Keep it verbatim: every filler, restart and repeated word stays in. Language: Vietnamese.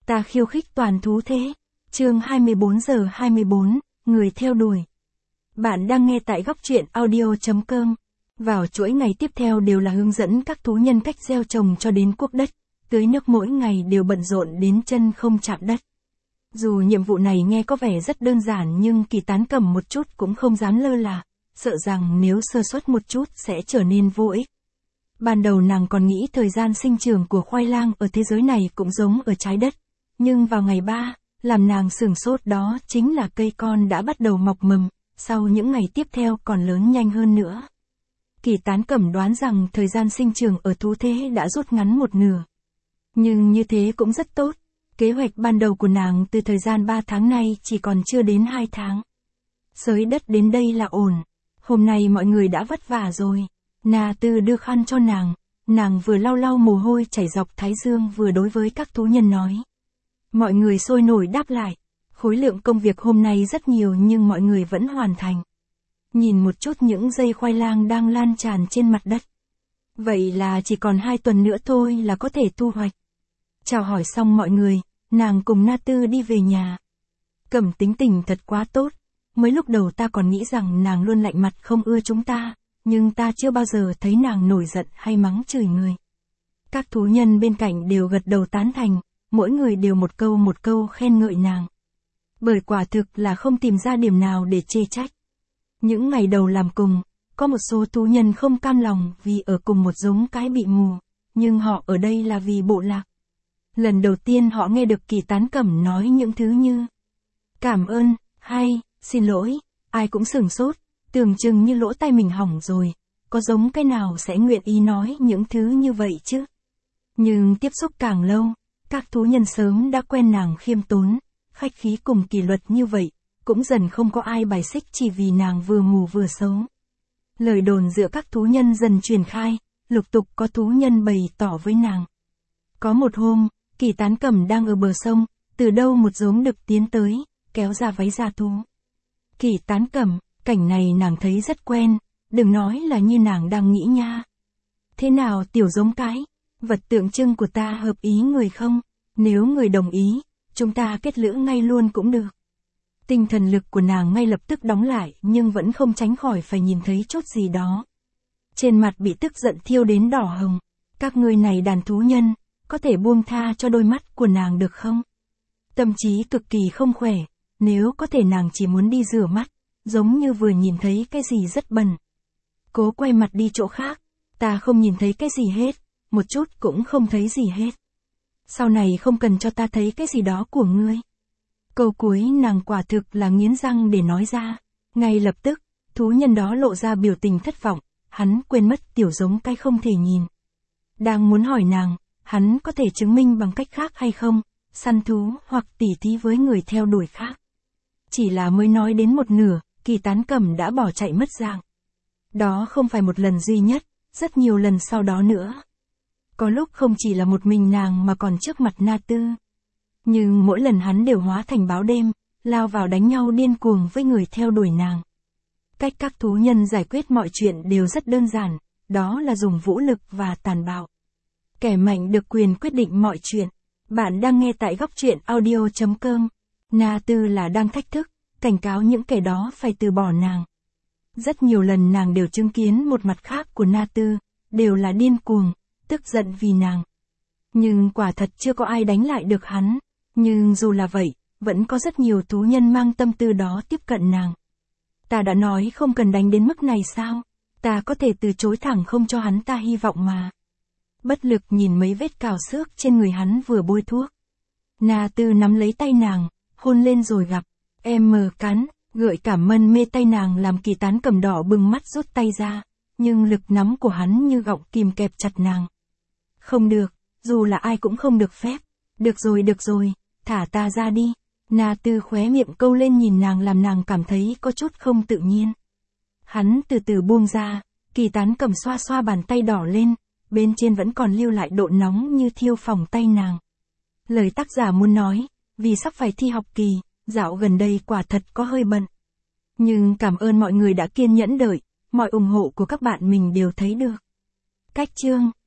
Ta khiêu khích toàn thú thế. Chương hai mươi bốn giờ hai mươi bốn, người theo đuổi. Bạn đang nghe tại góc truyện audio chấm com. Vào chuỗi ngày tiếp theo đều là hướng dẫn các thú nhân cách gieo trồng cho đến cuốc đất, tưới nước mỗi ngày đều bận rộn đến chân không chạm đất. Dù nhiệm vụ này nghe có vẻ rất đơn giản nhưng Kỳ Tán Cẩm một chút cũng không dám lơ là, sợ rằng nếu sơ suất một chút sẽ trở nên vô ích. Ban đầu nàng còn nghĩ thời gian sinh trưởng của khoai lang ở thế giới này cũng giống ở trái đất. Nhưng vào ngày ba, làm nàng sửng sốt đó chính là cây con đã bắt đầu mọc mầm, sau những ngày tiếp theo còn lớn nhanh hơn nữa. Kỳ Tán Cẩm đoán rằng thời gian sinh trưởng ở thú thế đã rút ngắn một nửa. Nhưng như thế cũng rất tốt. Kế hoạch ban đầu của nàng từ thời gian ba tháng nay chỉ còn chưa đến hai tháng. Xới đất đến đây là ổn. Hôm nay mọi người đã vất vả rồi. Na Tư đưa khăn cho nàng. Nàng vừa lau lau mồ hôi chảy dọc thái dương vừa đối với các thú nhân nói. Mọi người sôi nổi đáp lại. Khối lượng công việc hôm nay rất nhiều nhưng mọi người vẫn hoàn thành. Nhìn một chút những dây khoai lang đang lan tràn trên mặt đất. Vậy là chỉ còn hai tuần nữa thôi là có thể thu hoạch. Chào hỏi xong mọi người, nàng cùng Na Tư đi về nhà. Cẩm tính tình thật quá tốt. Mới lúc đầu ta còn nghĩ rằng nàng luôn lạnh mặt không ưa chúng ta, nhưng ta chưa bao giờ thấy nàng nổi giận hay mắng chửi người. Các thú nhân bên cạnh đều gật đầu tán thành, mỗi người đều một câu một câu khen ngợi nàng. Bởi quả thực là không tìm ra điểm nào để chê trách. Những ngày đầu làm cùng, có một số thú nhân không cam lòng vì ở cùng một giống cái bị mù, nhưng họ ở đây là vì bộ lạc. Lần đầu tiên họ nghe được Kỳ Tán Cẩm nói những thứ như cảm ơn, hay, xin lỗi, ai cũng sửng sốt, tưởng chừng như lỗ tai mình hỏng rồi, có giống cái nào sẽ nguyện ý nói những thứ như vậy chứ. Nhưng tiếp xúc càng lâu, các thú nhân sớm đã quen nàng khiêm tốn, khách khí cùng kỷ luật như vậy, cũng dần không có ai bài xích chỉ vì nàng vừa mù vừa xấu. Lời đồn giữa các thú nhân dần truyền khai, lục tục có thú nhân bày tỏ với nàng. Có một hôm, Kỳ Tán Cẩm đang ở bờ sông, từ đâu một giống đực tiến tới, kéo ra váy da thú. Kỳ Tán Cẩm, cảnh này nàng thấy rất quen, đừng nói là như nàng đang nghĩ nha. Thế nào tiểu giống cái, vật tượng trưng của ta hợp ý người không? Nếu người đồng ý, chúng ta kết lữ ngay luôn cũng được. Tinh thần lực của nàng ngay lập tức đóng lại nhưng vẫn không tránh khỏi phải nhìn thấy chút gì đó. Trên mặt bị tức giận thiêu đến đỏ hồng. Các ngươi này đàn thú nhân, có thể buông tha cho đôi mắt của nàng được không? Tâm trí cực kỳ không khỏe, nếu có thể nàng chỉ muốn đi rửa mắt, giống như vừa nhìn thấy cái gì rất bẩn. Cố quay mặt đi chỗ khác, ta không nhìn thấy cái gì hết, một chút cũng không thấy gì hết. Sau này không cần cho ta thấy cái gì đó của ngươi. Câu cuối nàng quả thực là nghiến răng để nói ra. Ngay lập tức, thú nhân đó lộ ra biểu tình thất vọng, hắn quên mất tiểu giống cái không thể nhìn. Đang muốn hỏi nàng, hắn có thể chứng minh bằng cách khác hay không, săn thú hoặc tỉ thí với người theo đuổi khác. Chỉ là mới nói đến một nửa, Kỳ Tán Cẩm đã bỏ chạy mất dạng. Đó không phải một lần duy nhất, rất nhiều lần sau đó nữa. Có lúc không chỉ là một mình nàng mà còn trước mặt Na Tư. Nhưng mỗi lần hắn đều hóa thành báo đêm, lao vào đánh nhau điên cuồng với người theo đuổi nàng. Cách các thú nhân giải quyết mọi chuyện đều rất đơn giản, đó là dùng vũ lực và tàn bạo. Kẻ mạnh được quyền quyết định mọi chuyện. Bạn đang nghe tại góc truyện audio chấm com. Na Tư là đang thách thức, cảnh cáo những kẻ đó phải từ bỏ nàng. Rất nhiều lần nàng đều chứng kiến một mặt khác của Na Tư, đều là điên cuồng, tức giận vì nàng. Nhưng quả thật chưa có ai đánh lại được hắn. Nhưng dù là vậy, vẫn có rất nhiều thú nhân mang tâm tư đó tiếp cận nàng. Ta đã nói không cần đánh đến mức này sao? Ta có thể từ chối thẳng không cho hắn ta hy vọng mà. Bất lực nhìn mấy vết cào xước trên người hắn vừa bôi thuốc. Na Tư nắm lấy tay nàng, hôn lên rồi gặp. Em mờ cắn, gợi cảm mân mê tay nàng làm Kỳ Tán Cẩm đỏ bừng mắt rút tay ra. Nhưng lực nắm của hắn như gọng kìm kẹp chặt nàng. Không được, dù là ai cũng không được phép. Được rồi được rồi, thả ta ra đi. Na Tư khóe miệng câu lên nhìn nàng làm nàng cảm thấy có chút không tự nhiên. Hắn từ từ buông ra, Kỳ Tán Cẩm xoa xoa bàn tay đỏ lên, bên trên vẫn còn lưu lại độ nóng như thiêu phỏng tay nàng. Lời tác giả muốn nói, vì sắp phải thi học kỳ, dạo gần đây quả thật có hơi bận. Nhưng cảm ơn mọi người đã kiên nhẫn đợi, mọi ủng hộ của các bạn mình đều thấy được. Cách chương